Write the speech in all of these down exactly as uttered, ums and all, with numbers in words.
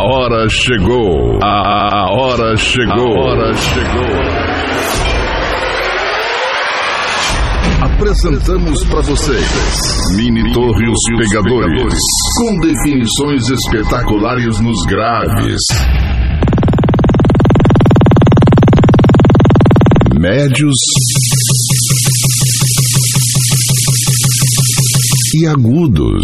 A hora chegou. A, a hora chegou. A hora chegou. Apresentamos para vocês Mini Torre e os Pegadores, com definições espetaculares nos graves, médios e agudos.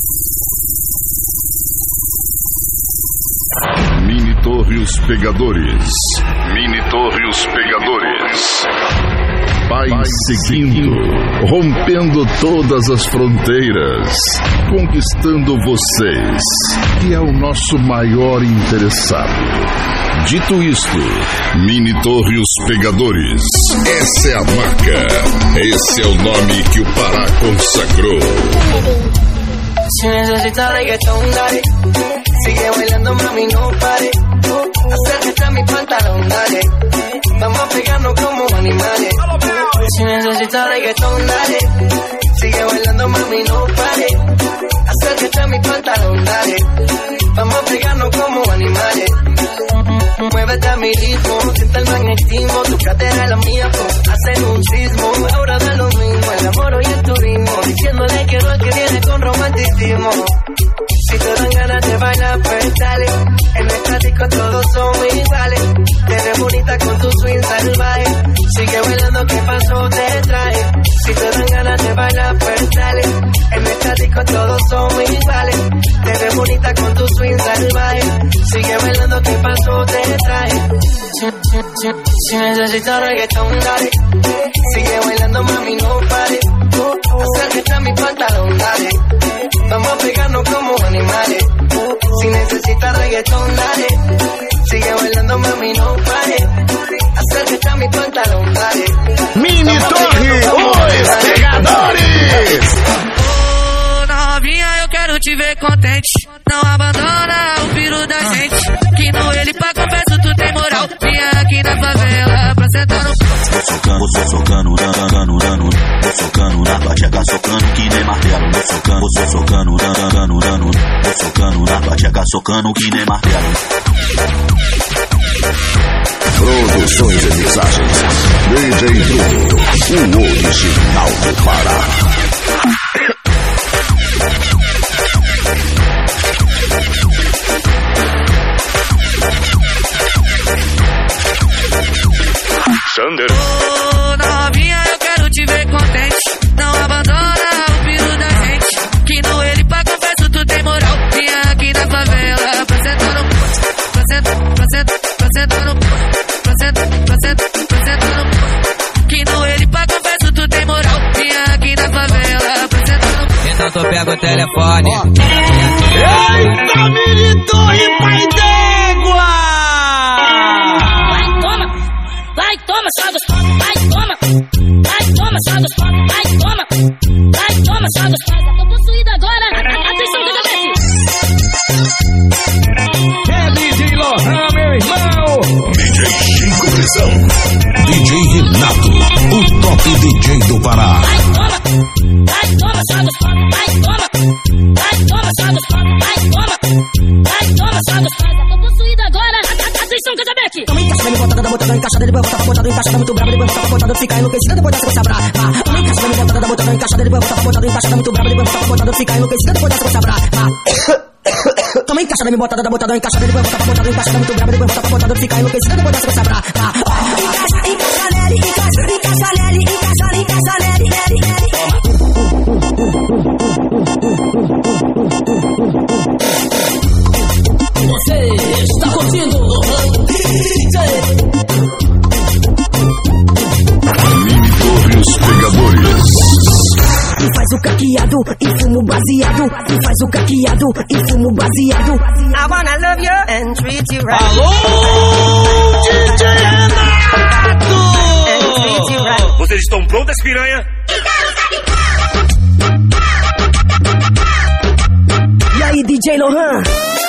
Mini Torre e os Pegadores. Mini Torre e os Pegadores. Vai seguindo, rompendo todas as fronteiras, conquistando vocês, que é o nosso maior interessado. Dito isto, Mini Torre e os Pegadores, essa é a marca, esse é o nome que o Pará consagrou. Si necesitas reggaetón, dale. Sigue bailando, mami, no pare. Acércate a mi pantalón, dale. Vamos a pegarnos como animales. Si necesitas reggaetón, dale. Sigue bailando, mami, no pare. Acércate a mi pantalón, dale. Vamos a pegarnos como animales. Muévete a mi ritmo, siente el magnetismo. Tu cadera es la mía, pues hacen un sismo. Ahora da lo mismo, el amor y el turismo. Diciéndole que no es que viene con romanticismo. Si te dan ganas de bailar, pues dale. En el disco todos son iguales. Te ves bonita con tu swing salvaje. Sigue bailando, ¿qué pasó? Te trae. Si te dan ganas de bailar, pues dale. En el disco todos son iguales. Te ves bonita con tu swing salvaje. Sigue bailando, ¿qué pasó? Te trae. Si, si, si, si necesitas reggaetón, dale. Sigue bailando, mami, no pare. Acércate a mi pantalón, dale. Vamos a pegarnos como animales. Si necesitas reggaetón, dale. Sigue bailando, mami, no pare. Acércate a mi pantalón, dale. Mini Torre, os Pegadores. Oh, novinha, eu quero te ver contente. Não abandona o filho da gente. Que no ele pra confesso tu tem moral. Vinha aqui na favela pra sentar no... Vou socando, vou socando, dando, dando. Vou socando, na tua tcheca socando que nem martelo. Vou socando, vou socando, dando, dando. Vou socando, na tua tcheca socando que nem martelo. Produções e mixagens D J Bruno, o original do Pará. Sander. Oh, novinha, eu quero te ver contente. Não abandona o filho da gente. Que no ele pra confesso tu tem moral. Vinha aqui na favela pra sentar no... Pra sentar, pra sentar, pra sentar no... Pra sentar, pra sentar, pra sentar no... Que no ele pra confesso tu tem moral. Vinha aqui na favela pra sentar no... Então tu pega o telefone. Eita, Mini Torre, pai d'égua! Vai, toma, vai, toma, só gostosa, vai, toma, vai, toma, só gostosa, vai, toma, vai, toma, só gostosa. Tô possuída agora, atenção que eu já desci. É D J Lohan, meu irmão. D J Chico Prisão, D J Renato, o top D J do Pará. Vai, toma, vai, toma, só gostosa, vai, toma, vai, toma, só gostosa, vai, toma, vai, toma, só gostosa. Tô possuída agora, atenção que eu já desci. Toma encaixada, me bota, botando encaixada, depois bota, botando encaixada, muito brava, depois bota, botando, fica enlouquecida, depois dessa coisa brava. Toma encaixada, me bota, botando encaixada, depois bota, botando encaixada, muito brava, depois bota, botando, fica enlouquecida, depois dessa coisa brava. Toma encaixada, me bota, botando encaixada, depois bota, botando encaixada, muito brava, depois bota, botando, fica enlouquecida, depois dessa coisa brava. Encaixa, encaixa nele, encaixa, encaixa nele, encaixa, encaixa nele, nele, nele. Você está curtindo Mini Torre e os Pegadores. E faz o caqueado e fumo baseado. E faz o caqueado e fumo baseado. I wanna love you and treat you right. Alô, D J Renato! And treat you right. Vocês estão prontas, piranha? E aí, D J Lohan?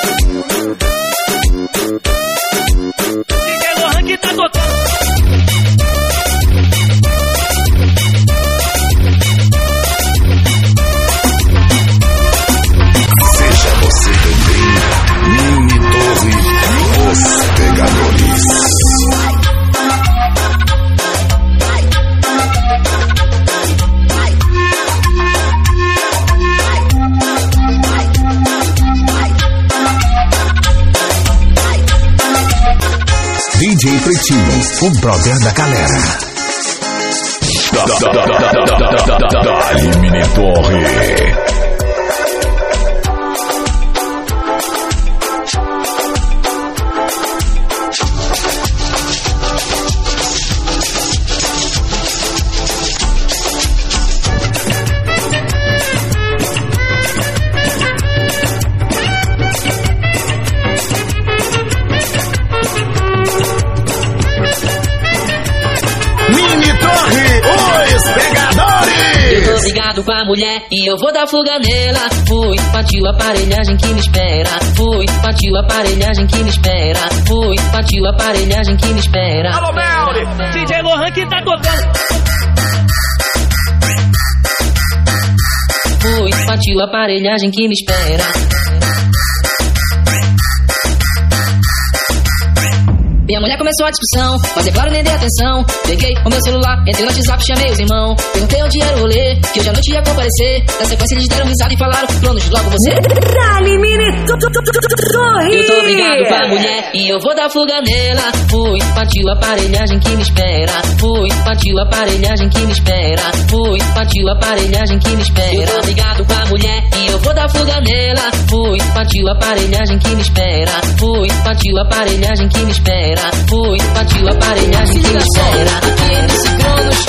D J Lohan que tá tocando. Seja você também Mini Torre J Pretinho, o brother da galera. Dali Mini Torre. Com a mulher e eu vou dar fuga nela. Fui, partiu a aparelhagem que me espera. Fui, partiu a aparelhagem que me espera. Fui, partiu a aparelhagem que me espera. Alô, Melri, D J Lohan que tá tocando. Fui, partiu a aparelhagem que me espera. Minha mulher começou a discussão, mas é claro, nem dei atenção. Peguei o meu celular, entrei no WhatsApp, chamei os irmãos. Perguntei onde era o rolê, que hoje à noite ia comparecer. Na sequência eles deram risada e falaram, planos, logo você. Dali Mini Torre. Eu tô brigado com a mulher e eu vou dar fuga nela. Fui, partiu a aparelhagem que me espera. Fui, partiu a aparelhagem que me espera. Fui, partiu a aparelhagem que me espera. Eu tô brigado com a mulher e eu vou dar fuga nela. Fui, partiu a aparelhagem que me espera. Fui, partiu a aparelhagem que me espera. Fui, partiu a aparelhagem que me espera. Aqui nesse Cronos.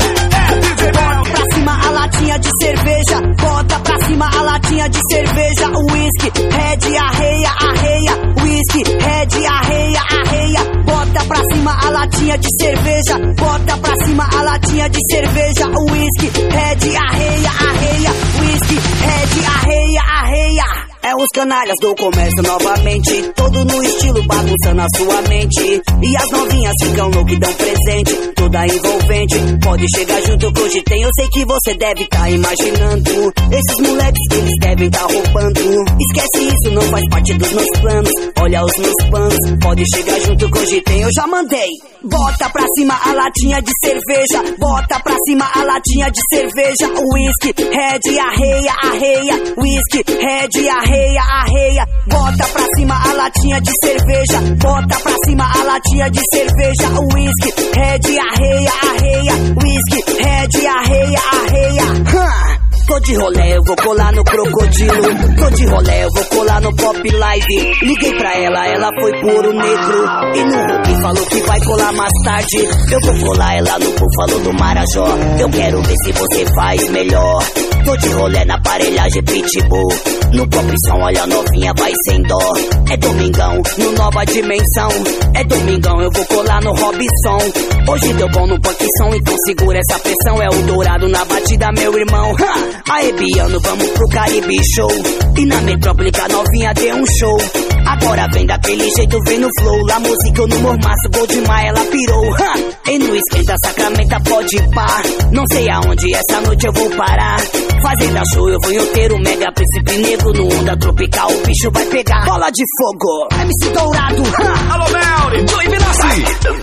Bota pra cima a latinha de cerveja. Bota pra cima a latinha de cerveja. Whisky, red, arreia, arreia. Whisky, red, arreia, arreia. Bota pra cima a latinha de cerveja. Bota pra cima a latinha de cerveja. Whisky, red, arreia, arreia. Whisky, red, arreia, arreia. É os canalhas do comércio novamente, todo no estilo bagunçando a sua mente. E as novinhas ficam loucas e dão presente, toda envolvente. Pode chegar junto que hoje tem, eu sei que você deve tá imaginando. Esses moleques que eles devem tá roubando. Esquece isso, não faz parte dos meus planos. Olha os meus planos, pode chegar junto que hoje tem, eu já mandei. Bota pra cima a latinha de cerveja. Bota pra cima a latinha de cerveja. Whisky, red, arreia, arreia. Whisky, red, arreia, arreia. Bota pra cima a latinha de cerveja. Bota pra cima a latinha de cerveja. Whisky, red, arreia, arreia. Whisky, red, arreia, arreia. Huh. Tô de rolé, eu vou colar no Crocodilo. Tô de rolé, eu vou colar no Pop Live. Liguei pra ela, ela foi por o negro. E no Hulk falou que vai colar mais tarde. Eu vou colar ela no Búfalo do Marajó. Eu quero ver se você faz melhor. Tô de rolé na aparelhagem Pitbull. No Pop Som, olha a novinha, vai sem dó. É domingão, no Nova Dimensão. É domingão, eu vou colar no Robson. Hoje deu bom no Punk Som, então segura essa pressão. É o dourado na batida, meu irmão. Ha! Aê, Biano, vamos pro Caribe Show. E na metrópole a novinha deu um show. Agora vem daquele jeito, vem no flow. La música eu no mormaço, gol demais, ela pirou. Ha! E no esquenta, Sacramento, pode ir pá. Não sei aonde essa noite eu vou parar. Fazenda show, eu vou em Outeiro, Mega Príncipe Negro. No onda tropical, o bicho vai pegar. Bola de fogo, M C Dourado. Ha! Alô, Melri, Joey Vinassi.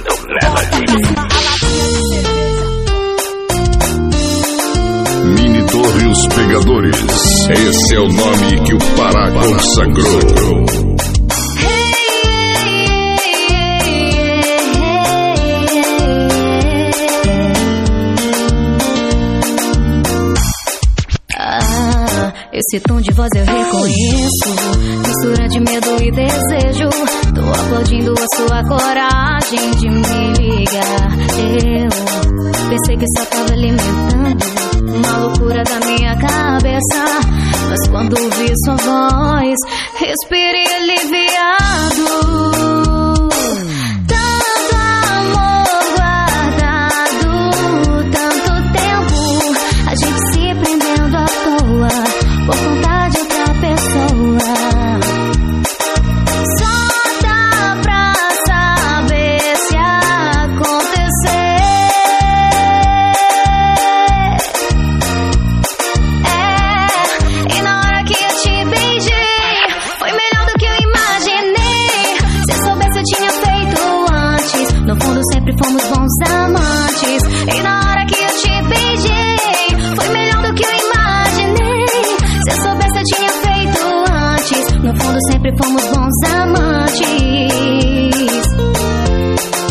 Mini Torre e os Pegadores. Esse é o nome que o Pará consagrou. Esse tom de voz eu reconheço, mistura de medo e desejo. Tô aplaudindo a sua coragem de me ligar. Eu pensei que só tava alimentando uma loucura da minha cabeça, mas quando ouvi sua voz, respirei aliviado. Tanto amor guardado, tanto tempo, a gente se prendendo à toa por conta de outra pessoa. Só dá pra saber se acontecer. É, e na hora que eu te beijei, foi melhor do que eu imaginei. Se eu soubesse eu tinha feito antes. No fundo sempre fomos bons amantes. E na hora que eu te beijei, foi melhor do que eu imaginei. Se eu soubesse eu tinha feito antes. No fundo sempre fomos bons amantes.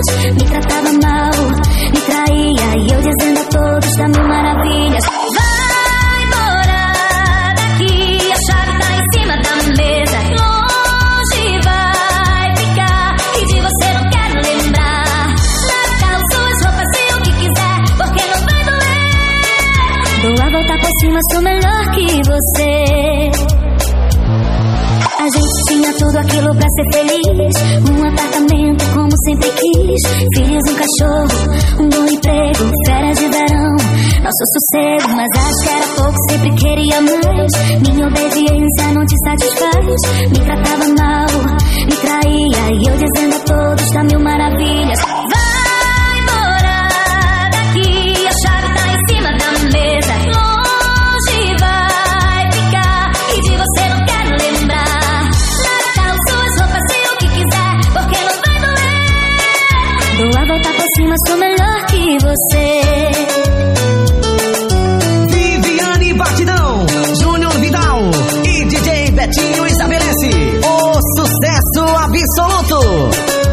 feliz. Me tratava mal, me traía, e eu dizendo a todos da mil maravilhas. Vai embora daqui, a chave tá em cima da mesa. Longe vai ficar, e de você não quero lembrar. Natal, suas roupas e o que quiser, porque não vai doer. Dou a volta por cima, sou melhor que você. A gente tinha tudo aquilo pra ser feliz. Um apartamento como sempre quis, filhos, um cachorro, um bom emprego, férias de verão, nosso sossego. Mas acho que era pouco, sempre queria mais. Minha obediência não te satisfaz. Me tratava mal, me traía, e eu dizendo a todos da mil maravilhas. Vai embora daqui, a chave tá em cima da mesa. Longe vai ficar, e de você não quero lembrar. Dou a volta por cima, sou melhor que você. Viviane Batidão, Júnior Vidal e D J Betinho estabelece o sucesso absoluto.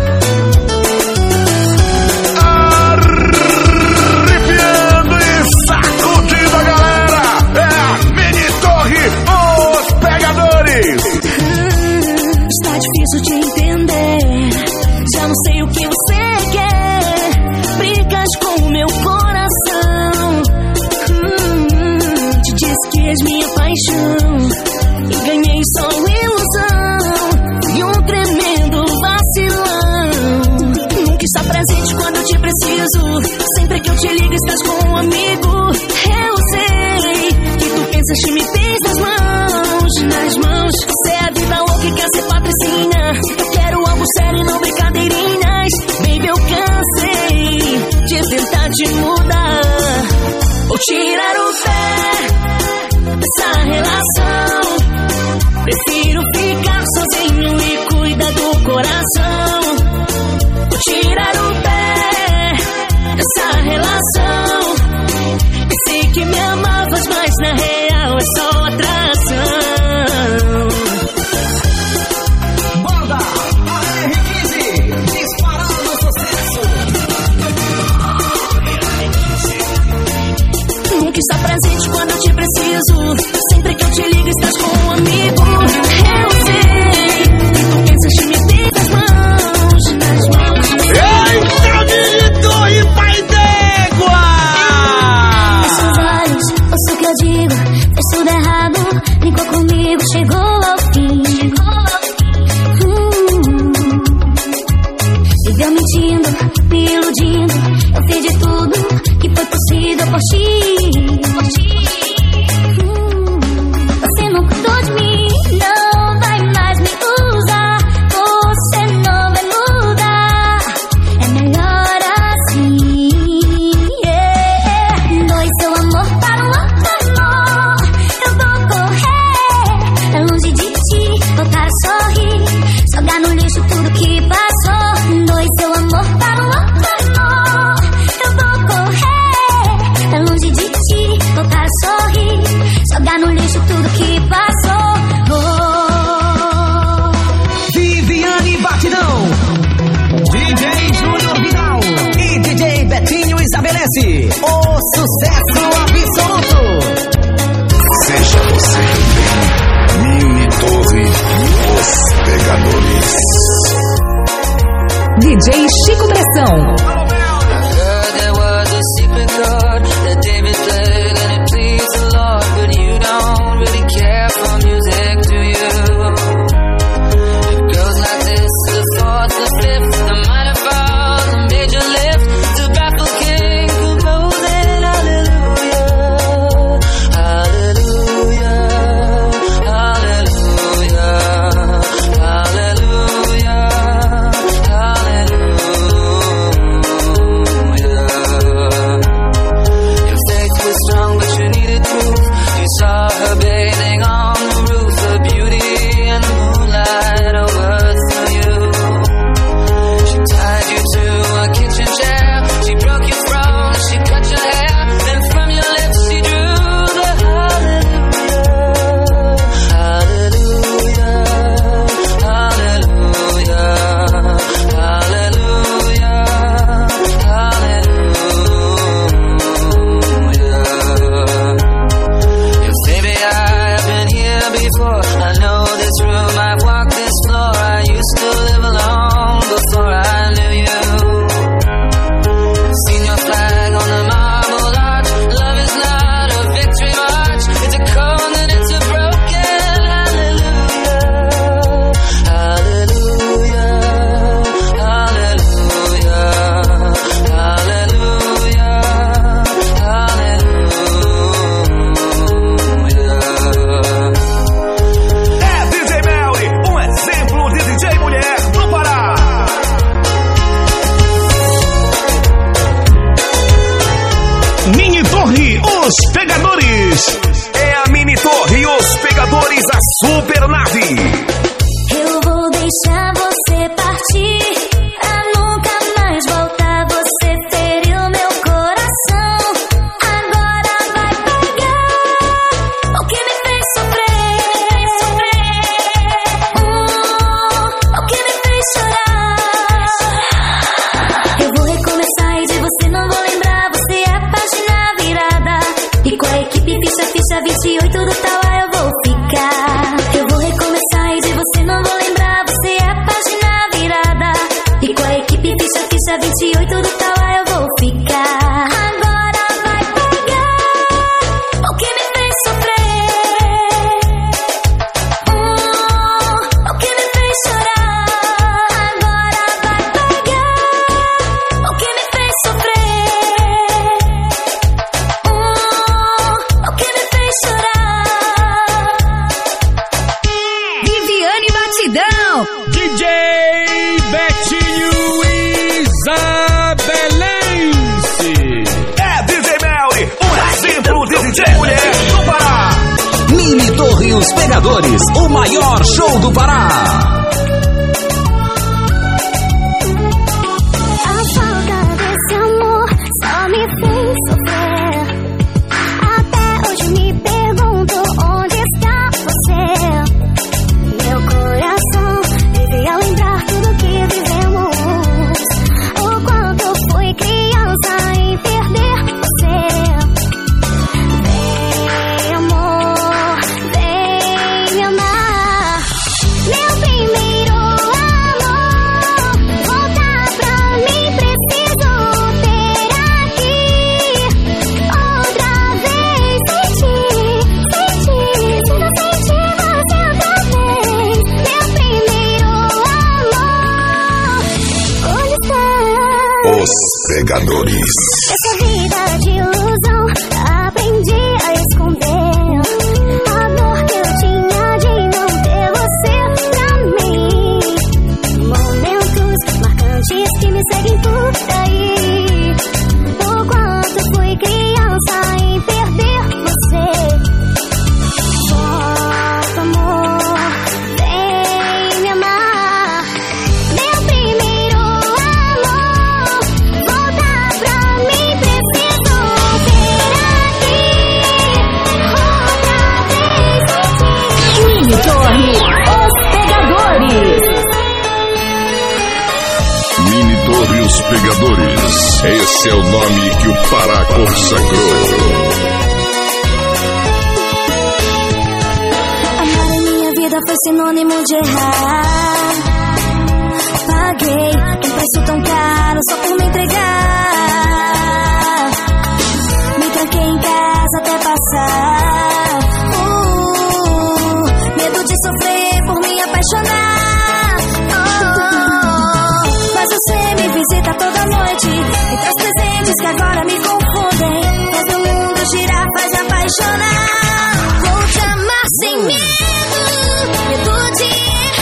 Arrepiando e sacudindo a galera. É a Mini Torre, os pegadores. Hum, está difícil de entender, já não sei o que você quer. Brigas com o meu coração. Hum, te disse que és minha paixão e ganhei só ilusão. E um tremendo vacilão. Nunca está presente quando eu te preciso. Sempre que eu te ligo estás com um amigo. Eu sei que tu pensas que me tens nas mãos, nas mãos. Você é a vida louca e quer ser patricinha. Eu quero algo sério e não brincadeirinhas. Baby, eu cansei de tentar te mudar ou tirar o pé dessa relação. Prefiro ficar sozinho e cuidar do coração. Vou tirar o pé dessa relação. Pensei que me amavas, mas na real é só atração. Banda A R quinze, disparando sucesso. Nunca está presente quando eu te preciso. Sempre que eu te ligo estás com um amigo. Eu sei que tu pensas que me tens nas mãos, nas mãos. Eita, Mini Torre, pai d'égua! Em seus olhos, ouço o que eu digo. Fez tudo errado, brincou comigo, chegou ao fim. Hum. Viveu mentindo, me iludindo. Eu fiz de tudo que foi possível por ti. Hum. Você não cuidou de mim, não vai mais me usar. Você não vai mudar, é melhor assim. Yeah. Doe seu amor para um outro amor. Eu vou correr pra longe de ti, voltar a sorrir, jogar no lixo tudo que passou. Doe seu amor para um outro amor. Eu vou correr pra longe de ti, voltar a sorrir, jogar no lixo tudo que passou. Oh. Viviane Batidão, D J Júnior Vidal e D J Betinho estabelece o sucesso absoluto. Seja você também Mini Torre, os pegadores. D J Chico Pressão. There was a secret chord that David played and it pleased the Lord, but you don't really care for music, do you? It goes like this: the fourth, the fifth, the minor fall, the major lift, to baffle King composing. Hallelujah, hallelujah, hallelujah, hallelujah, hallelujah. Torre, os pegadores. É a Mini Torre, os pegadores, a super nave. Eu vou deixar você partir, pra nunca mais voltar. Você feriu meu coração, agora vai pagar o que me fez sofrer, uh, o que me fez chorar. Eu vou recomeçar e de você não vou lembrar. Você é a página virada, e com a equipe ficha, ficha vinte e oito do Tauá eu vou ficar. Eu vou recomeçar e de você não vou lembrar. Você é a página virada, e com a equipe ficha, ficha vinte e oito do Tauá eu vou ficar. Agora vai pagar o que me fez sofrer, uh, o que me fez chorar. Agora vai pagar o que me fez sofrer, uh, o que me fez chorar. Viviane Batidão. D J Betinho Isabelense. É D J Melly, um exemplo de D J mulher do Pará. Mini Torre, os pegadores, o maior show do Pará. A falta desse amor só me fez sofrer. Até hoje me pergunto onde está você. Meu coração vive a lembrar tudo que vivemos. O quanto eu fui criança em perder você. Vem amor, vem me amar. Meu primeiro amor, voltar pra mim preciso ter aqui. Outra vez sentir, sentir, se não sentir você outra vez. Meu primeiro amor, onde está? Os pegadores. Essa vida de ilusão aprendi a esconder. A dor que eu tinha de não ter você pra mim. Momentos marcantes que me seguem por aí. O quanto fui criança em perder você. Volta amor, vem me amar. Meu primeiro amor, voltar pra mim preciso ter aqui. Outra vez sentir. Mini Torre, os pegadores. Mini Torre, os pegadores. Esse é o nome que o Pará consagrou. Amar em minha vida foi sinônimo de errar. Paguei um preço tão caro só por me entregar. Me tranquei em casa até passar. Uh, medo de sofrer por me apaixonar. Oh, mas você me visita toda noite e traz presentes que agora me confundem. Faz meu mundo girar, faz me apaixonar. Vou te amar sem medo, medo de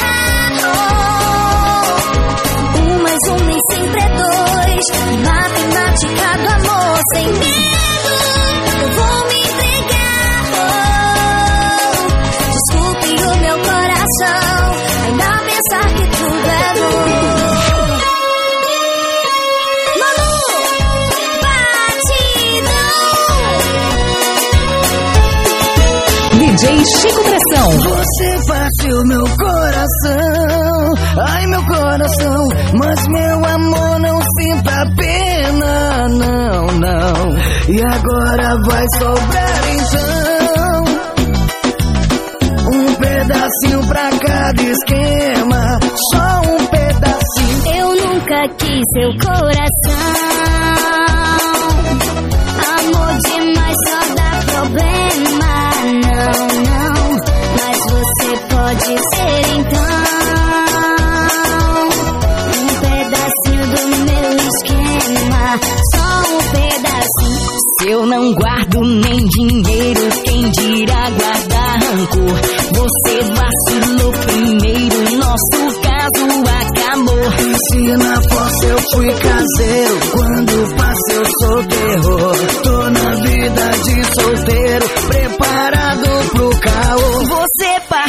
errar. Oh, um mais um nem sempre é dois. Matemática do amor sem medo. Eu vou me entregar. Oh, desculpe o meu coração ainda pensar que tudo é bom. D J Chico Pressão. Você partiu meu coração, ai meu coração, mas meu amor não sinta pena, não, não. E agora vai sobrar então um pedacinho pra cada esquema, só um pedacinho. Eu nunca quis seu coração, amor demais só dá problema. Não, não, mas você pode ser então um pedacinho do meu esquema, só um pedacinho. Se eu não guardo nem dinheiro, quem dirá guardar rancor? Você vacilou primeiro, nosso caso acabou. Se na fossa eu fui caseiro, quando passei eu sou terror. Tô na vida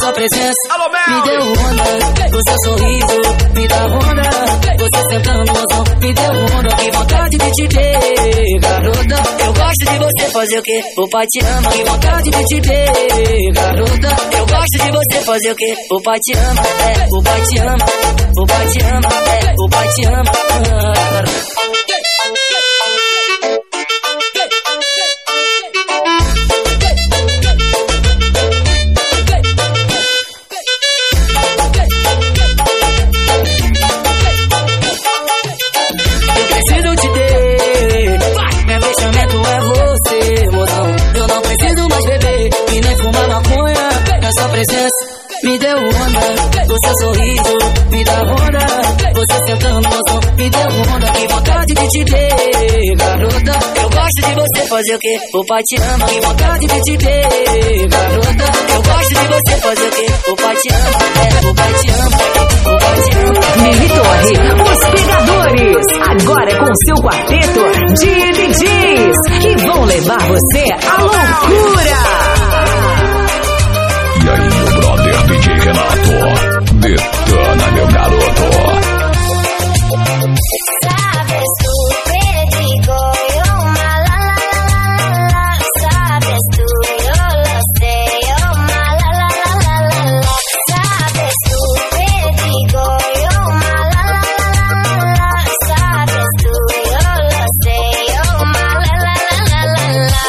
sua presença me deu onda, o seu sorriso me dá onda, você sentando no som me deu onda, que vontade de te ter, garota. Eu gosto de você fazer o que? O pai te ama, que vontade de te ter, garota. Eu gosto de você fazer o que? O pai te ama, é, o pai te ama, o pai te ama, é, o pai te ama, garota. Me deu onda, o seu sorriso me dá onda, você sentando no som me deu onda, que vontade de te ter, garota. Eu gosto de você fazer o que? O pai te ama, que vontade de te ter, garota. Eu gosto de você fazer o que? O pai te ama, é, o pai te ama, o pai te ama. Mini Torre, os pegadores, agora com seu quarteto de D Js, que vão levar você à loucura. E aí, meu brother D J Renato, detona, meu garoto. Sabes tú que digo yo, ma la la la la la. Sabes tú, yo lo sé, yo ma la la la la la. Sabes tú que digo yo, ma la la la la. Sabes tú, yo lo sé, yo ma la la la la la.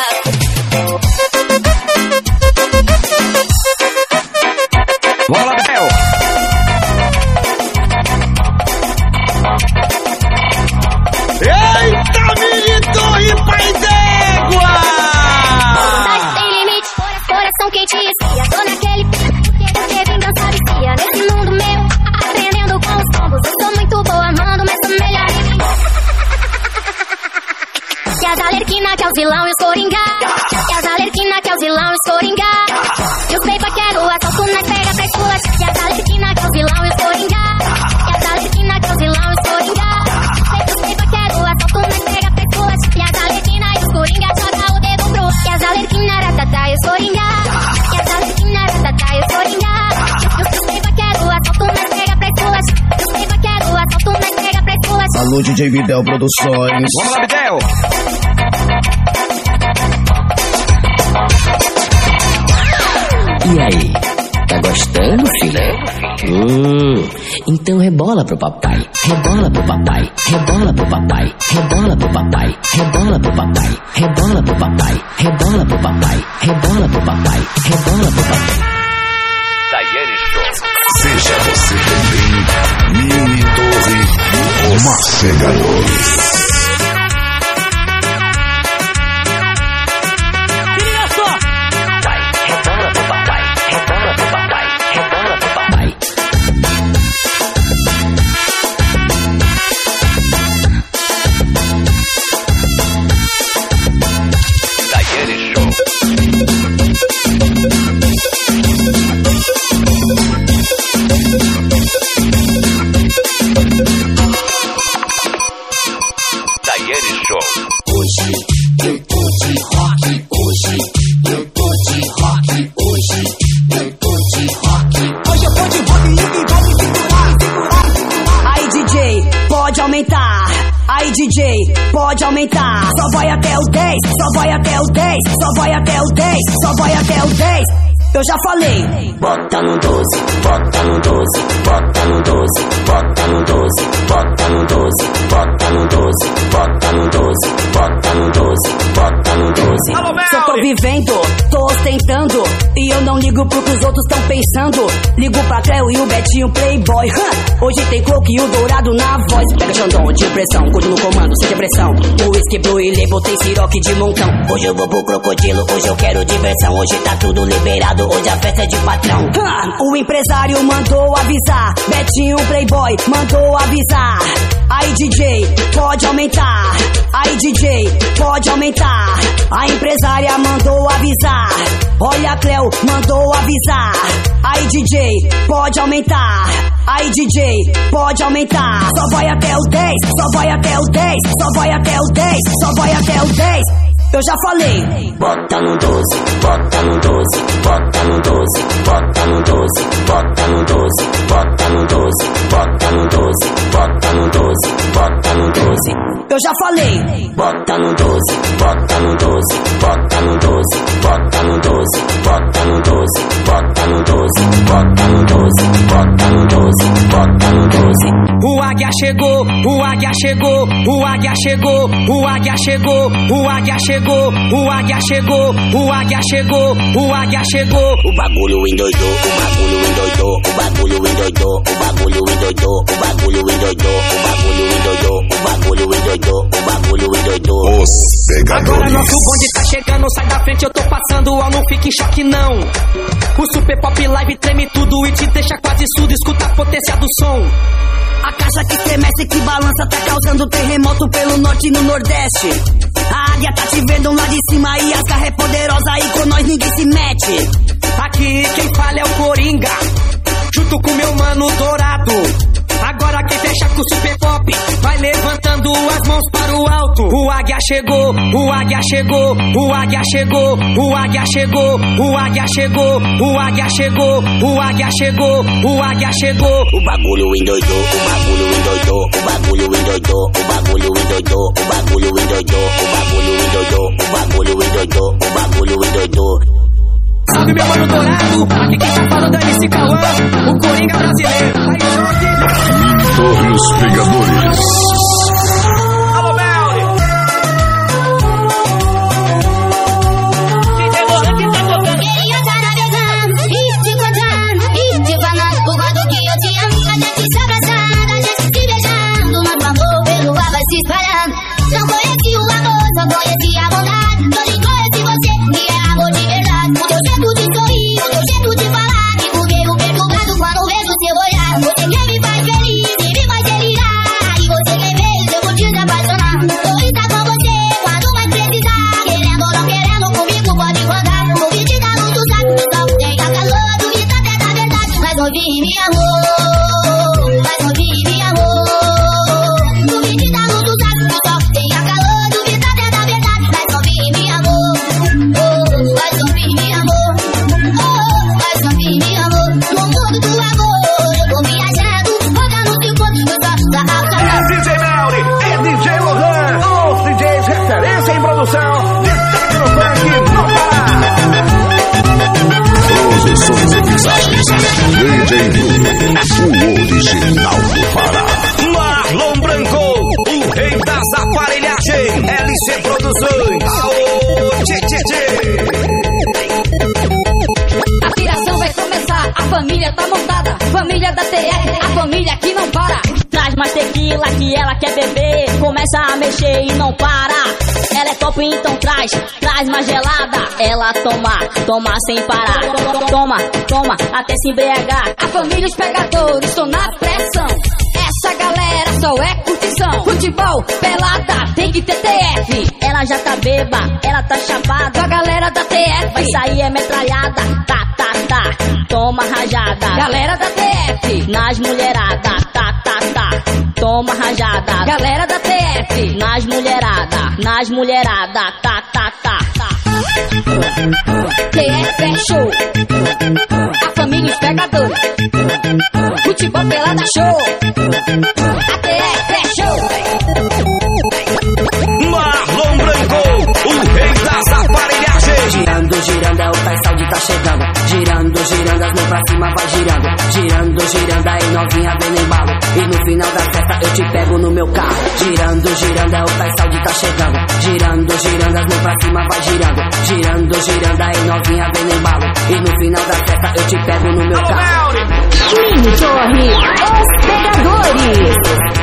Vamos lá, Bel! Eita, Mini Torre, pai d'égua! Sem limite, coração quente e esfria. Tô naquele pique, porque vingança vicia. Nesse mundo meu, aprendendo com os tombos. Eu sou muito boa, amando, mas sou melhor em mim. Que as alerquina, que é os vilão e os coringa. Que as alerquina, que é os vilão e os coringa. E os peipa quero assalto, nós pega pra escola. Que as alerquina, que é os vilão e os coringa. Que as alerquina, que é os vilão e os coringa. Os peipa quero assalto, nós pega pra escola. Que as alerquina e os coringa joga o dedo pro. Que as alerquina, ratatá e os coringa. Que as alerquina, ratatá e os coringa. Os peipa quero assalto, nós pega pra escola. Os peipa quero assalto, nós pega pra escola. Alô, D J Videl Produções. Vamos lá, Videl! E aí, tá gostando, filé? Hum, então rebola pro papai, rebola pro papai, rebola pro papai, rebola pro papai, rebola pro papai, rebola pro papai, rebola pro papai, rebola pro papai, rebola pro papai. Daiane Show. Seja você também Mini Torre, os pegadores. Hoje eu tô de rock, hoje eu tô de rock, hoje eu tô de rock. Hoje eu tô de rock e ninguém vai me segurar, segurar, segurar. Aí D J, pode aumentar. Aí D J, pode aumentar. Só vai até o dez, só vai até o dez, só vai até o dez, só vai até o dez. Eu já falei. Bota no doze, bota no doze, bota no doze, bota no doze, bota no doze, bota no doze, bota no doze, bota no doze, bota no doze. Se eu tô vivendo, tô ostentando, e eu não ligo pro que os outros tão pensando. Ligo pra Cleo e o Betinho Playboy. Huh. Hoje tem coco e o dourado na voz. Pega Xandão de pressão, gordo no comando, sem depressão. O whisky blue e label tem siroque de montão. Hoje eu vou pro crocodilo, hoje eu quero diversão. Hoje tá tudo liberado, hoje a festa é de patrão. O empresário mandou avisar, Betinho Playboy mandou avisar. Aí D J, pode aumentar. Aí D J, pode aumentar. A empresária mandou avisar. Olha a Cleo, mandou avisar. Aí D J, pode aumentar. Aí D J, pode aumentar. Só vai até o dez, só vai até o dez, só vai até o dez, só vai até o dez. Eu já falei. Bota no doze, bota no doze, bota no doze, bota no doze, bota no doze, bota no doze, bota no doze, bota no doze, bota no doze. Eu já falei. Bota no doze, bota no doze, bota no doze, bota no doze, bota no doze, bota no doze, bota no doze, bota no doze, bota no doze. O águia chegou, o águia chegou, o águia chegou, o águia chegou, o águia chegou, o águia chegou, o águia chegou, o águia chegou. O bagulho endoidou, o bagulho endoidou, o bagulho endoidou, o bagulho endoidou, o bagulho endoidou, o bagulho endoidou, o bagulho endoidou, o bagulho endoidou. Os pegadores. Agora nosso bonde tá chegando, sai da frente, eu tô passando, ó, não fique em choque não. O Super Pop Live treme tudo e te deixa quase surdo, escuta a potência do som. A caixa que estremece, que balança, tá causando terremoto pelo norte e no nordeste. A águia tá te vendo lá de cima e as garras é poderosa e com nós ninguém se mete. Aqui quem fala é o Coringa, junto com meu mano Dourado. Agora quem fecha com o Super Pop vai levantando as mãos para o alto. O águia chegou, o águia chegou, o águia chegou, o águia chegou, o águia chegou, o águia chegou, o águia chegou, o águia chegou. O bagulho endoidou, o bagulho endoidou, o bagulho endoidou, o bagulho endoidou, o bagulho endoidou, o bagulho endoidou, o bagulho endoidou, o bagulho endoidou. Salve meu mano Dourado, aqui quem tá falando é M C Cauã, o Coringa brasileiro. Aí, Jorge. Mini Torre e os Pegadores. Alô, Melly. D J Lohan que tá tocando. Queria tá navegando e te encontrando e te falando por quanto que eu te amo. A gente se abraçando, a gente se beijando, mas o amor pelo ar vai se espalhando. Não conheci o amor, só conheci a bondade. Hoje conheci você, que é amor de verdade. O teu jeito de sorrir, o teu jeito de falar, me comigo perturbado quando vejo seu olhar. Você quer me faz feliz e me faz delirar, e você quer ver eu vou te apaixonar. Vou estar com você quando mais precisar, querendo ou não querendo comigo pode contar. Vou vestir da luz do saco do sol, tem a calor, duvida até da verdade. Mas ouvir me amor, mas ouvir me amor. Vou vestir da luz do saco do sol, tem a calor, duvida até da verdade. Mas ouvir me amor, oh, mas ouvir me amor, oh, mas ouvir me amor. No mundo do amor eu tô viajando, rodando de pontos no topo da alta. É D J Melly, é D J Lohan, os D Js referência em produção de Tecnofunk no Pará. Produções e mensagens. D J Blue, o original do Pará. Marlon Branco, o rei das aparelhagens. L C Produções. Aô, tchê, tchê, tchê. A piração vai começar, a família tá montada, família da T R, a família que não para. Traz mais tequila que ela quer beber, começa a mexer e não para. Ela é top, então traz, traz mais gelada. Ela toma, toma sem parar. Toma, toma, até se embriagar. A família os pegadores estão na pressão. Essa galera só é curtição. Futebol, pelada, tem que ter T F. Ela já tá beba, ela tá chapada. A galera da T F vai sair é metralhada. Tá, tá, tá, toma rajada. Galera da T F, nas mulherada. Tá, tá, tá, toma rajada. Galera da T F, nas mulherada. Nas mulherada. Tá, tá, tá, tá. T F é show. A família os pegadores. Futebol, pelada, show. A T F é show. Marlon Branco, o rei das aparelhagens. Girando, girando, é o Tais Saúde tá chegando. Girando, girando, as mãos pra cima vai girando. Girando, girando, aí novinha vem no embalo. E no final da festa eu te pego no meu carro. Girando, girando, é o Tais Saúde tá chegando. Girando, girando, as mãos pra cima vai girando. Girando, girando, aí novinha vem no embalo. E no final da festa eu te pego no meu carro. Mini Torre, os Pegadores.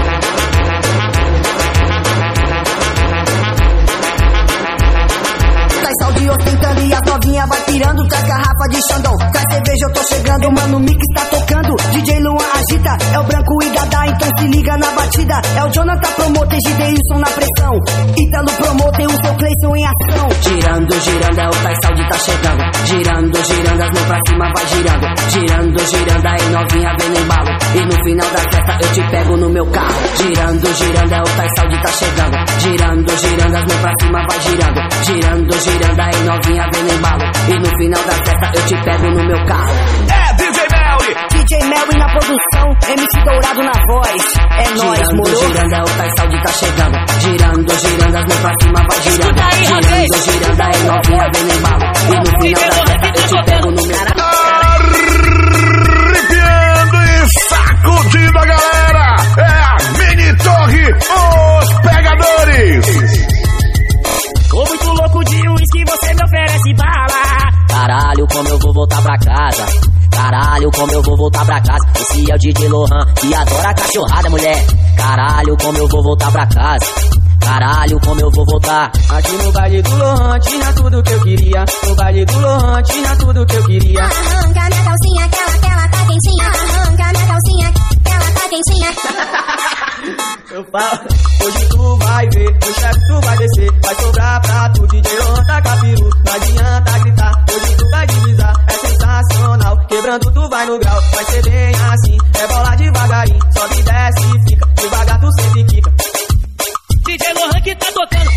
Tais Saúde ostentando e as novinha vai pirando. Traz garrafa de Xandão, traz cerveja, eu tô chegando. Mano, o mix tá tocando, D J Luan agita. É o Branco e Dada, então se liga na batida. É o Jonathan Promoter, Gideilson na pressão. Ítalo Promoter, o seu Cleison em ação. Girando, girando, é o Tais Saúde tá chegando. Girando, girando, as mãos pra cima vai girando. Girando, girando, aí novinha vem no embalo. E no final da festa eu te pego no meu carro. Girando, girando, é o Tais Saúde tá chegando. Girando, girando, as mãos mãos pra cima, vai girando. Girando, girando, aí novinha vem no embalo. E no final da festa eu te pego no meu carro. É D J Melly! D J Melly na produção, M C Dourado na voz. É nóis, moro? Girando, girando, é o Tais Saúde tá chegando. Girando, girando, as mãos pra cima, vai girando. Aí, girando, girando, aí novinha vem no embalo. E no final da festa eu te pego no meu carro. Arrepiando e sacudindo a galera! É a Mini Torre, os pegadores! Tô muito louco de uísque, você me oferece bala. Caralho, como eu vou voltar pra casa. Caralho, como eu vou voltar pra casa. Esse é o D J Lohan, que adora cachorrada, mulher. Caralho, como eu vou voltar pra casa. Caralho, como eu vou voltar. Aqui no baile do Lohan tinha tudo que eu queria. No baile do Lohan tinha tudo que eu queria. Arranca minha calcinha, que ela, que ela tá quentinha. Arranca minha calcinha, que ela tá quentinha. Eu falo, hoje tu vai ver, o chefe tu vai descer. Vai sobrar pra tu, D J Lohan tá capiru. Não adianta gritar, hoje tu vai divisar. É sensacional, quebrando tu vai no grau. Vai ser bem assim, é bola devagarinho. Sobe, desce e fica, devagar tu sempre quica. D J Lohan que tá tocando.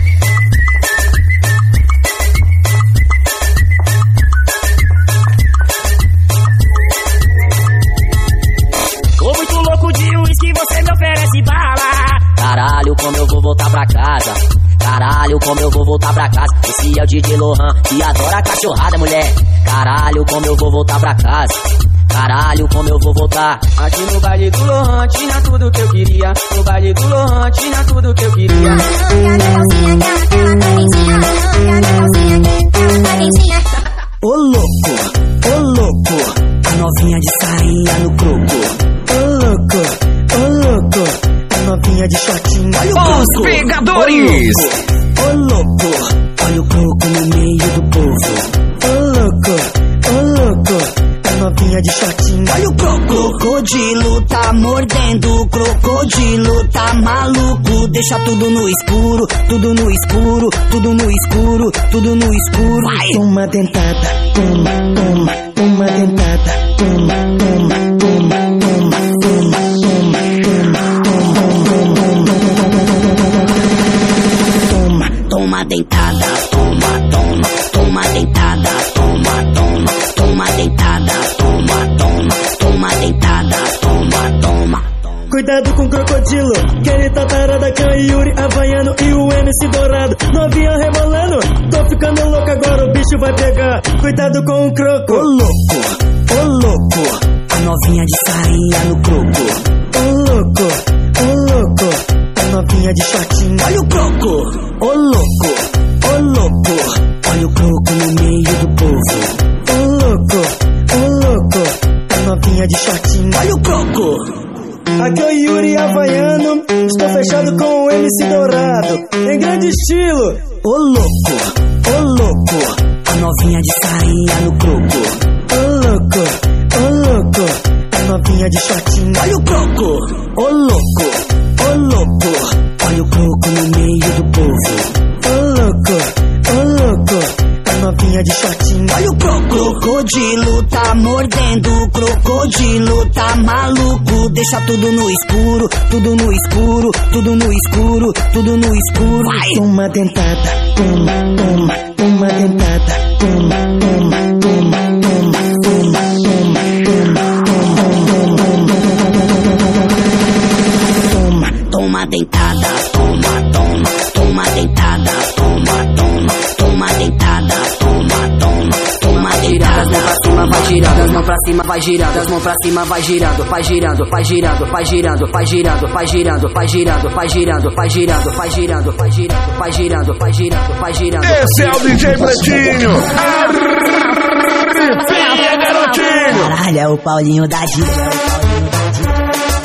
Tô muito louco de uísque, você me oferece bala. Caralho, como eu vou voltar pra casa. Caralho, como eu vou voltar pra casa. Esse é o D J Lohan, que adora cachorrada, mulher. Caralho, como eu vou voltar pra casa. Caralho, como eu vou voltar. Aqui no baile do Lohan tinha tudo que eu queria. No baile do Lohan tinha tudo que eu queria. Arranca minha calcinha, que ela, que ela tá quentinha. Arranca minha calcinha, que ela tá quentinha. Ô louco, ô louco, a novinha de sainha no croco. Ô louco, ô louco, a novinha de shortinho. Olha o croco. Os pegadores. Ô louco, olha o croco no meio do povo. Ô louco, ô louco, a novinha de shortinho. Olha o croco. Crocodilo tá mordendo, crocodilo tá maluco. Deixa tudo no escuro, tudo no escuro, tudo no escuro, tudo no escuro. Vai. Toma dentada, toma, toma, toma dentada, toma, toma, toma, toma, toma, toma, toma, toma, toma dentada, toma, toma, toma dentada, toma, toma, toma dentada, toma, toma, toma dentada, toma, toma. Cuidado com o crocodilo, que ele tá tarada com a Yuri, Havaiano e o M C Dourado. Novinha rebolando, tô ficando louco agora, o bicho vai pegar. Cuidado com o croco. Ô louco, ô louco, a novinha de sainha no croco. Ô louco, ô louco, a novinha de shortinho. Olha o croco. Ô louco, ô louco, olha o croco no meio do povo. Ô louco, ô louco, a novinha de shortinho. Olha o croco. Aqui é o Yuri Havaiano, estou fechado com o M C Dourado, em grande estilo. Ô louco, ô louco, a novinha de sainha no croco. Ô louco, ô louco, a novinha de shortinho. Olha o croco. Ô louco, ô louco, olha o croco no meio do povo. Ô louco, ô louco, a novinha de shortinho. Olha o croco. Crocodilo tá mordendo, crocodilo tá maluco. Deixa tudo no escuro, tudo no escuro, tudo no escuro, tudo no escuro. Vai. Toma dentada, toma, toma, toma dentada, toma, toma, toma, toma, toma, toma, toma, toma, toma dentada, toma, toma, toma dentada, toma, toma, toma dentada, toma, toma, toma dentada. Vai girando, as mãos pra cima, vai girando, as mãos pra cima, vai girando, vai girando, vai girando, vai girando, vai girando, vai girando, vai girando, vai girando, vai girando, vai girando, vai girando, vai girando, vai girando, vai girando. Esse é o D J Pretinho. Arrepia, garotinho. Caralho, é o Paulinho da Dica, é o Paulinho da Dica.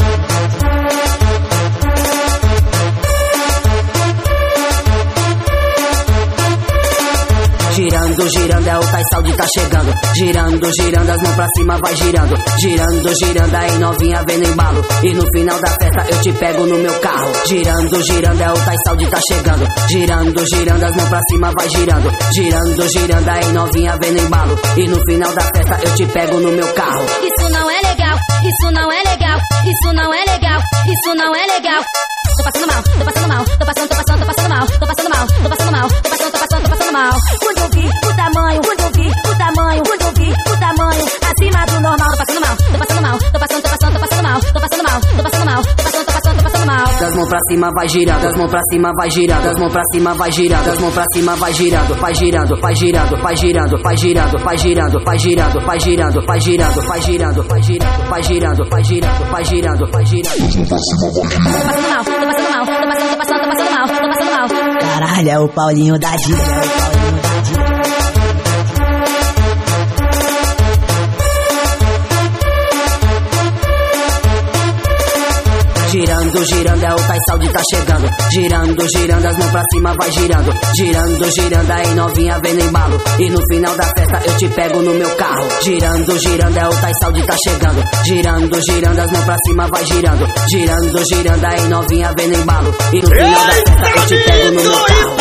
Girando, girando, é o Tais Saúde tá chegando. Girando, girando, as mãos pra cima, vai girando. Girando, girando, aí novinha vem no embalo. E no final da festa eu te pego no meu carro. Girando, girando, é o Tais Saúde tá chegando. Girando, girando, as mãos pra cima, vai girando. Girando, girando, aí novinha vem no embalo. E no final da festa eu te pego no meu carro. Isso não é legal, isso não é legal, isso não é legal, isso não é legal. Tô passando mal, tô passando mal, tô passando, tô passando, tô passando mal, tô passando mal. pra cima, vai girando, as mãos pra cima, vai girando, as mãos pra cima, vai girando, as mãos pra cima, vai girando, vai girando, vai girando, vai girando, vai girando, vai girando, vai girando, vai girando, vai girando, vai girando, vai girando, vai girando, vai girando, vai girando, vai girando. Tô passando mal, tô passando mal, tô passando, tô passando, tô passando mal, tô passando mal. Caralho, é o Paulinho da Dica, é o Paulinho da Dica. Girando, girando, é o Thai Saúde tá chegando. Girando, girando, as mãos pra cima vai girando. Girando, girando, aí novinha vem no embalo. E no final da festa eu te pego no meu carro. Girando, girando, é o Thai Saúde tá chegando. Girando, girando, as mãos pra cima vai girando. Girando, girando, aí novinha vem no embalo. E no final da festa eu te pego no meu carro.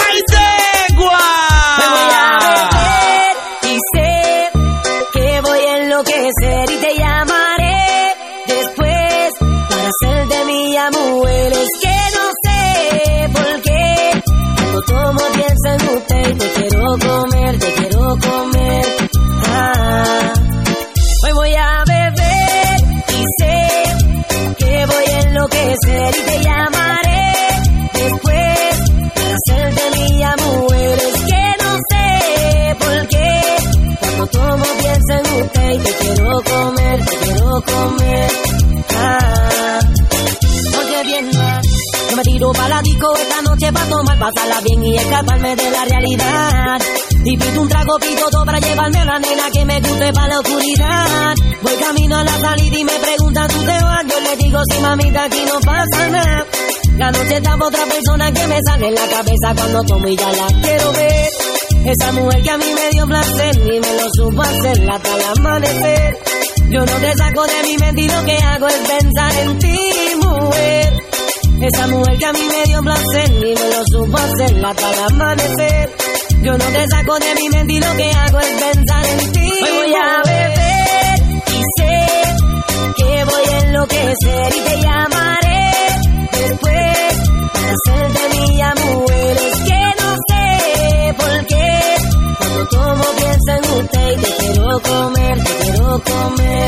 Y sé que voy a enloquecer y te llamaré después para ser de mi mujer. Es que no sé por qué cuando tomo pienso en usted y te quiero comer, te quiero comer. Ah, hoy voy a beber y sé que voy a enloquecer y te llamaré después para ser de mi mujer. Es que no sé por qué cuando tomo pienso en usted y te quiero comer, te quiero comer. Ah, oye bien, yo me tiro pa' la disco esta noche pa' tomar, pasarla bien y escaparme de la realidad. Y pido un trago, pido todo para llevarme a la nena que me guste pa' la oscuridad. Voy camino a la salida y me preguntan tú te vas, yo le digo sí mamita aquí no pasa nada. La noche está pa' otra persona que me sale en la cabeza cuando tomo y ya la quiero ver. Esa mujer que a mí me dio placer y me lo supo hacer hasta el amanecer. Yo no te saco de mi mente y lo que hago es pensar en ti, mujer. Esa mujer que a mí me dio placer y me lo supo hacer hasta el amanecer. Yo no te saco de mi mente y lo que hago es pensar en ti. Hoy voy a beber y sé que voy a enloquecer y te llamaré después para ser de mi mujer. Es que no sé por qué cuando tomo pienso en usted y te quiero comer, te quiero comer.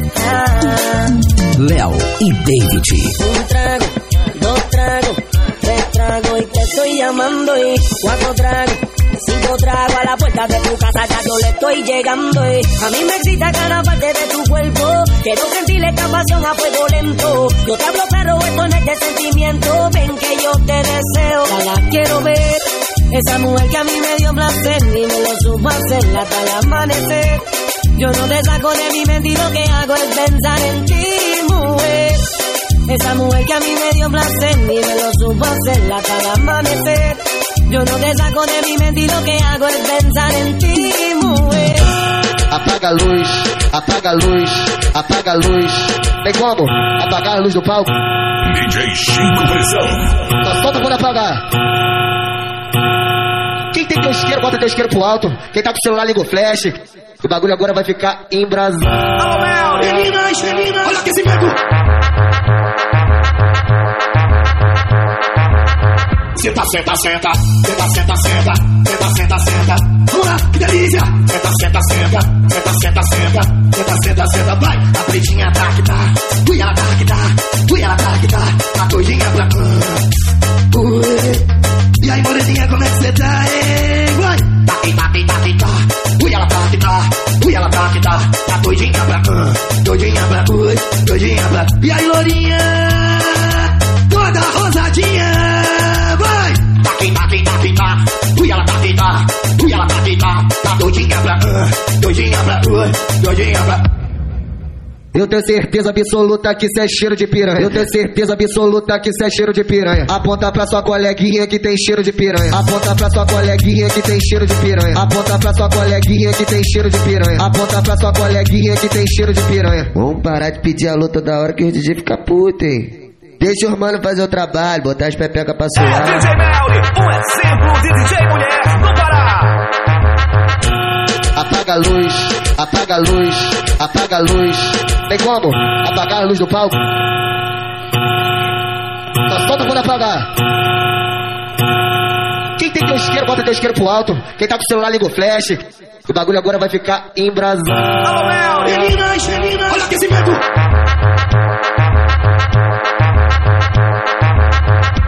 Ah. Léo y David. Un trago, dos tragos, tres tragos y te estoy llamando y cuatro tragos, cinco tragos a la puerta de tu casa ya yo le estoy llegando y a mí me excita cada parte de tu cuerpo. Quiero sentir esta pasión a fuego lento. Yo te hablo pero esto no es de sentimiento. Ven que yo te deseo, ya la quiero ver. Esa mujer que a mí me dio placer y me lo supo hacer hasta el amanecer. Yo no te saco de mi mente y lo que hago es pensar en ti, mujer. Esa mujer que a mí me dio placer y me lo supo hacer hasta el amanecer. Yo no te saco de mi mente y lo que hago es pensar en ti, mujer. Apaga a luz, apaga a luz, apaga a luz. Tem como apagar a luz do palco? D J Chico Pressão. Só solta quando apagar. Quem tem teu isqueiro, bota teu isqueiro pro alto. Quem tá com o celular, liga o flash. O bagulho agora vai ficar embrasado. Alô, Mel, meninas, meninas, olha o aquecimento. Senta, senta, senta, senta, senta, senta, senta, senta, senta. Vamos lá, que delícia. Senta, senta, senta, senta, senta, senta, senta, senta, senta, vai. A pretinha tá que tá, ui, ela tá que tá, ui, ela tá que tá, a doidinha pra cá. Ui. E aí, moreninha, como é que cê tá, hein? Vai. Tá que tá, que tá, que tá, ui, ela tá que tá, ui, ela tá que tá, a doidinha pra cá, doidinha pra ui, doidinha pra. E aí, lourinha, toda rosadinha. Vai! Tá que tá, que tá, que tá. Ui, ela tá que tá. Ui, ela tá que tá. Tá doidinha pra uh, doidinha pra uh, doidinha pra. Eu tenho certeza absoluta que cê é cheiro de piranha. Eu tenho certeza absoluta que cê é cheiro de piranha. Aponta pra sua coleguinha que tem cheiro de piranha. Aponta pra sua coleguinha que tem cheiro de piranha. Aponta pra sua coleguinha que tem cheiro de piranha. Aponta pra sua coleguinha que tem cheiro de piranha. Vamos parar de pedir a luta da hora que o D J fica puto, hein? Deixa os mano fazer o trabalho, botar as pepecas pra suar. É D J Melly, um exemplo de D J mulher no Pará. Apaga a luz, apaga a luz, apaga a luz. Tem como apagar a luz do palco? Só solta quando apagar. Quem tem teu isqueiro, bota teu isqueiro pro alto. Quem tá com o celular, liga o flash. O bagulho agora vai ficar embrasado. Alô, Mel, meninas, meninas, olha o aquecimento.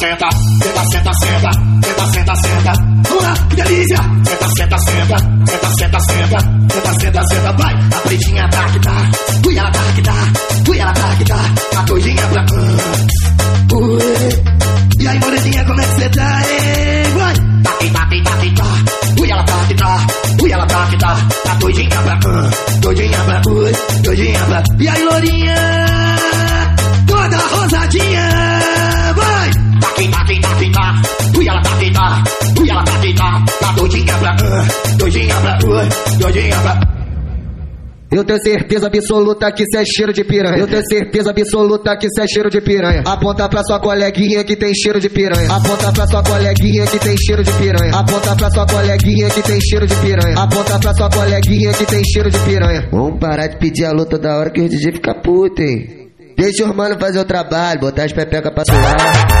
senta, senta, senta, senta, senta, senta, senta. Ura, que delícia! Senta, senta, senta, senta, senta, senta, senta, senta, senta, vai. A pretinha tá que tá, ui, ela tá que tá, ui, ela tá que tá, a doidinha pra cá. Ui, e aí, moreninha, como é que cê tá, hein? Vai! Tá que tá, que tá, que tá, ui, ela tá que tá, ui, ela tá que tá, a doidinha pra cá, doidinha pra ui, doidinha pra. E aí, lourinha, toda rosadinha, vai! Tá que tá, que tá, que tá, ui, ela tá que tá, ui, ela tá que tá, tá doidinha pra cá, doidinha pra ui, doidinha pra. Eu tenho certeza absoluta que cê é cheiro de piranha. Eu tenho certeza absoluta que cê é cheiro de piranha. Aponta pra sua coleguinha que tem cheiro de piranha. Aponta pra sua coleguinha que tem cheiro de piranha. Aponta pra sua coleguinha que tem cheiro de piranha. Aponta pra sua coleguinha que tem cheiro de piranha. Vamos parar de pedir a luta da hora que o D J fica puto, hein? Deixa os mano fazer o trabalho, botar as pepecas pra suar.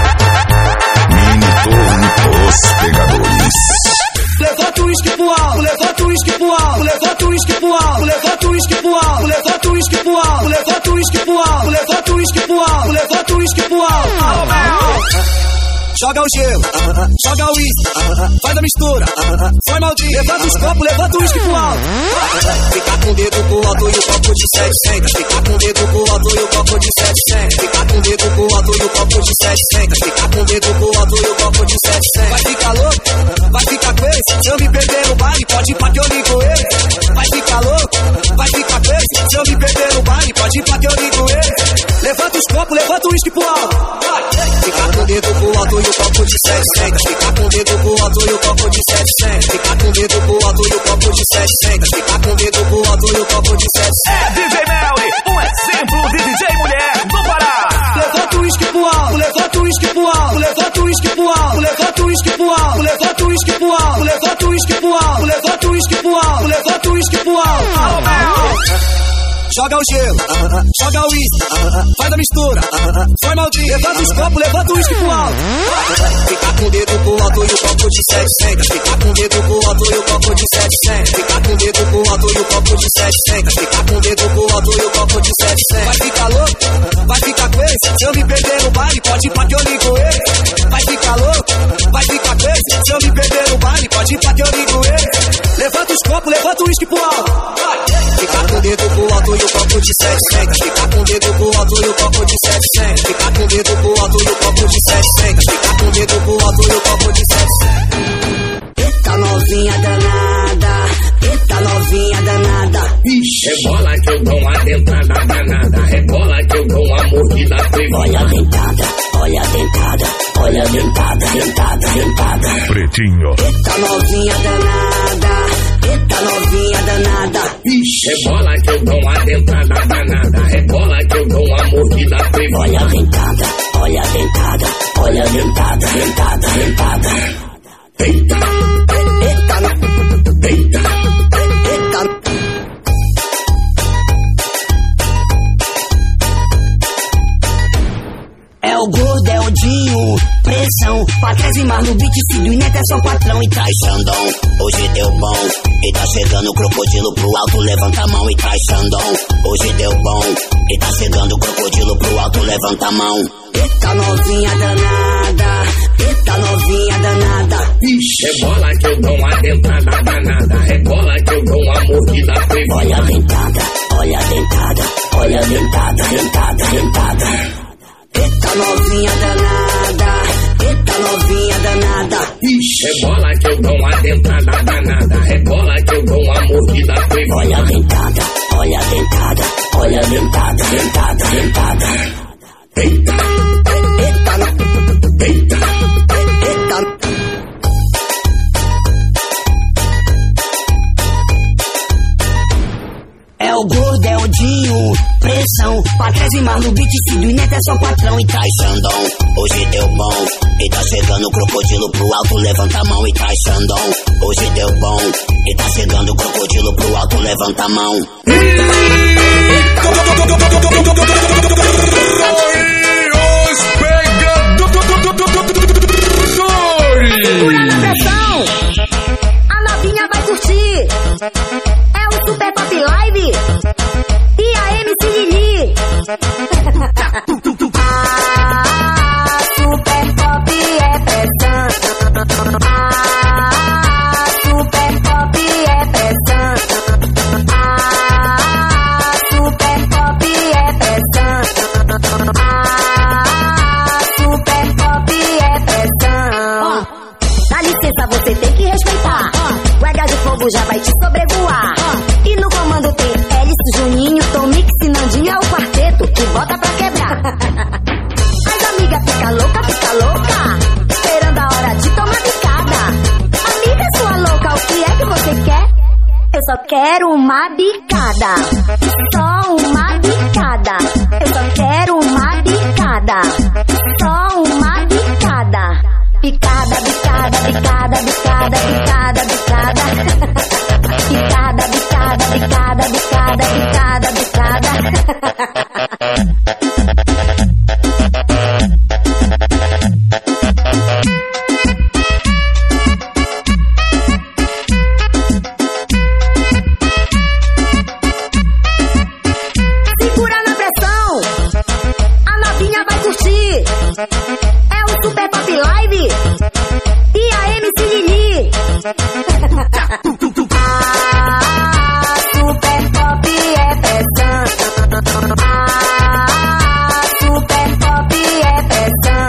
Mini Os Pegadores. Levanta o uísque pro alto, levanta o uísque pro alto, levanta o uísque pro alto, levanta o uísque pro alto, levanta o uísque pro alto, levanta o uísque pro alto, levanta o uísque pro alto, levanta o uísque pro alto. Joga o gelo, joga o uísque, faz a mistura, sai maldinho, levanta os copos, levanta o uísque pro alto. Fica com o dedo pro alto e o copo de setecentos. Fica com o dedo pro alto e o copo de setecentos. Fica com o dedo pro alto e o copo de setecentos. Fica com o dedo pro alto e o copo de setecentos. Vai ficar louco, vai ficar com esse. Se eu me perder no baile, pode ir pra que eu ligo ele. Vai ficar louco, vai ficar com esse. Se eu me perder no baile, pode ir pra que eu ligo ele. Levanta os copos, levanta o uísque pro alto. Fica com o dedo pro alto e o copo de setecentos. Fica com o dedo pro alto e o copo de setecentos. Fica com o dedo pro alto e o copo de setecentos. Fica com o dedo pro alto e o copo de setecentos. É D J Melly, um exemplo de D J mulher do Pará. Levanta o uísque pro alto, levanta o uísque pro alto, levanta o uísque pro alto, levanta o uísque pro alto, levanta o uísque pro alto, levanta o uísque pro alto, levanta o uísque pro alto, levanta o uísque pro alto. Joga o gelo, joga o uísque, faz a mistura, sai maldinho, levanta os copos, levanta o uísque pro alto. Fica com o dedo pro alto e o copo de setecentos. Fica com o dedo pro alto e o copo de setecentos. Fica com o dedo pro alto e o copo de setecentos. Fica com o dedo pro alto e o copo de setecentos. Vai ficar louco, vai ficar com esse. Se eu me perder no baile, pode ir pra que eu ligo ele. Vai ficar louco, vai ficar com esse. Se eu me perder no baile, pode ir pra que eu ligo ele. Levanta os copos, levanta o uísque pro alto. Fica com o dedo pro alto e o copo de setecentos. Fica com o dedo pro alto e o copo de setecentos. Fica com o dedo pro alto e o copo de setecentos. Fica com o dedo pro alto e o copo de setecentos. Eita novinha danada, eita novinha danada. Rebola que eu dou uma dentada danada. Rebola que eu dou uma mordida privada. Olha a dentada, olha a dentada, olha a dentada, dentada, dentada. Pretinho. Eita novinha danada, eita novinha danada. Rebola que eu dou uma dentada danada. Rebola que eu dou uma mordida privada. Olha a dentada, olha a dentada, olha a dentada, dentada, dentada. Eita, eita, eita, eita. É o gordo, é o Dinho, pressão. Pra trás e mais no beat, Cido e Neto é só patrão. E traz Xandão, hoje deu bom. E tá chegando o crocodilo pro alto, levanta a mão e traz Xandão. Hoje deu bom. E tá chegando o crocodilo pro alto, levanta a mão. Eita novinha danada, eita novinha danada. Rebola que eu dou uma dentada danada. Rebola que eu dou uma mordida privada. Olha a dentada, olha a dentada, olha a dentada, dentada, dentada. Eita novinha danada, eita novinha danada. Rebola que eu dou uma dentada danada. Rebola que eu dou uma mordida privada. Olha a dentada, olha a dentada, olha a dentada, dentada, dentada. Eita, eita, eita, eita. É o gordo, é o Dinho, pressão. Pra trás e mais no beat, Cido e Neto é só patrão. E traz Xandão, hoje deu bom. E tá chegando o crocodilo pro alto, levanta a mão e traz Xandão. Hoje deu bom. E tá chegando o crocodilo pro alto, levanta a mão. Segura na pressão, a novinha vai curtir. É o Super Pop Live e a M C Lili. A Super Pop que bota pra quebrar. As amigas fica louca, fica louca, esperando a hora de tomar bicada. Amiga sua louca, o que é que você quer? Eu só quero uma bicada, só uma bicada. Eu só quero uma bicada, só uma bicada. Picada, bicada, bicada, bicada, bicada, bicada. Bicada, bicada, bicada, bicada, bicada, bicada. Segura na pressão, a novinha vai curtir. É o Super Pop Live e a M C Lili. Ah, Super Pop é pressão. Ah, Super Pop é pressão.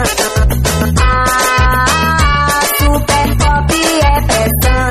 Ah, Super Pop é pressão.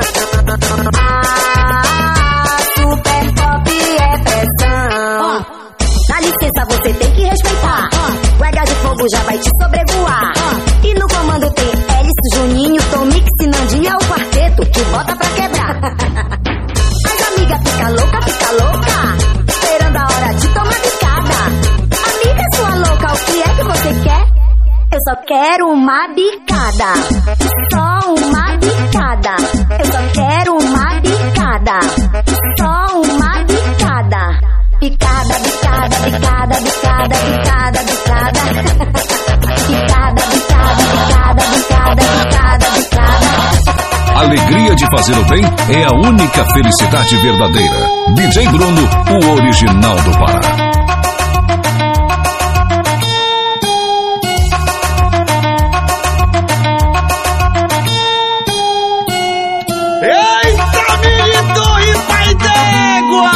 Ah, Super Pop é pressão. Dá licença, você tem que respeitar. O H de fogo já vai te sobrevoar. E no comando tem Hélice, Juninho, Tomix e Nandinho. É o quarteto que bota pra quebrar. As amigas fica louca, fica louca, esperando a hora de tomar bicada. Amiga sua louca, o que é que você quer? Eu só quero uma bicada, só uma bicada. Eu só quero uma bicada, só uma bicada. Picada, bicada, bicada, bicada, bicada, bicada. Picada, bicada, bicada, bicada, bicada, bicada. Alegria de fazer o bem é a única felicidade verdadeira. D J Bruno, o original do Pará. Eita, milito e pai d'égua!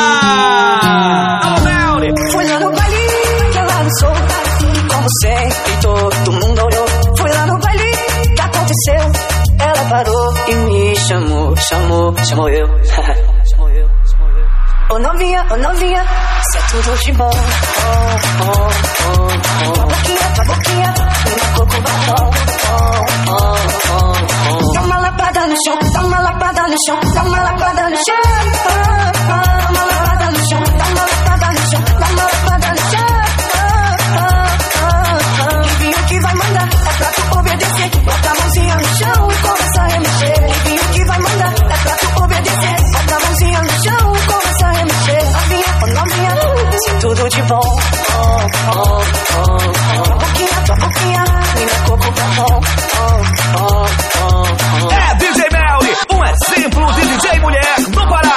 Fui lá no baile, que ela dançou, como sempre todo mundo olhou. Fui lá no baile, que aconteceu? Ela parou e me chamou, chamou, chamou eu. Chamou eu, chamou eu. Ô novinha, ô novinha, cê é tudo de bom. Oh, oh, oh, oh. Tua boquinha, tua boquinha, me marcou com batom. Oh, oh, oh, oh. Dá uma lapada no chão, dá uma lapada no chão, dá uma lapada no chão. Oh, oh, dá uma lapada no chão, dá uma lapada no chão, dá uma lapada no chão. Oh, oh, oh, oh. Livinho que vai mandar, é pra tu obedecer. Bota a mãozinha no chão e começa a remexer. Livinho que vai mandar, é pra tu obedecer. Bota a mãozinha no chão e começa a remexer. Novinha, oh novinha, isso é tudo de bom. Oh, oh, oh, oh. Tua boquinha, tua boquinha, me marcou com batom. Oh, oh, oh, oh. É D J Melly, um exemplo de D J mulher no Pará.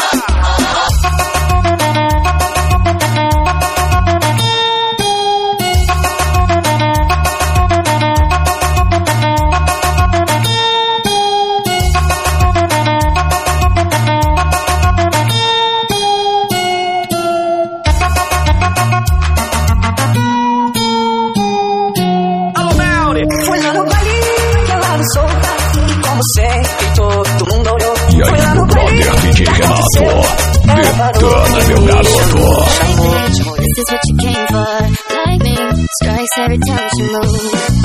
Fui lá no baile, que ela dançou, e como sempre todo mundo olhou. E aí, meu brother D J Renato, detona, meu garoto. This is what you came for. Lightning strikes every time she moves.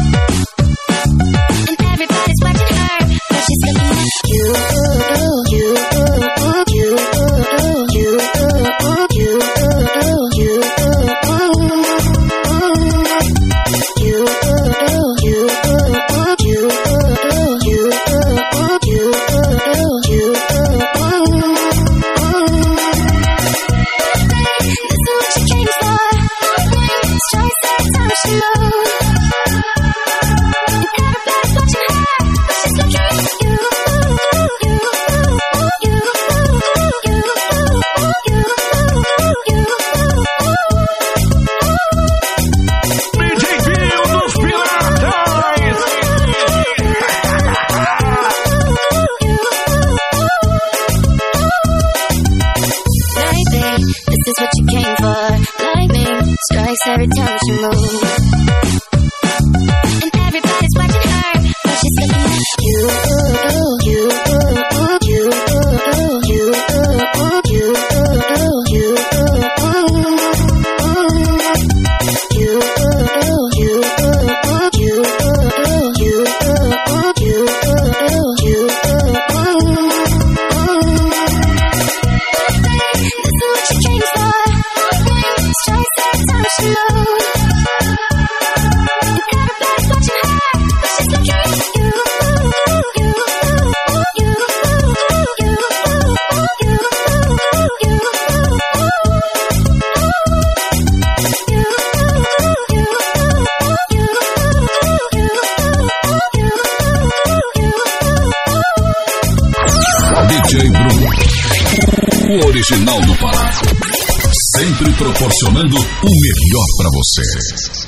And everybody's watching her, but she's looking at you, you, you, you, you, you, you. Every time she moves, and everybody's watching her, but she's looking at you, you, you, you, you, you, you. D J Bruno, o original do Pará, sempre proporcionando o melhor pra você.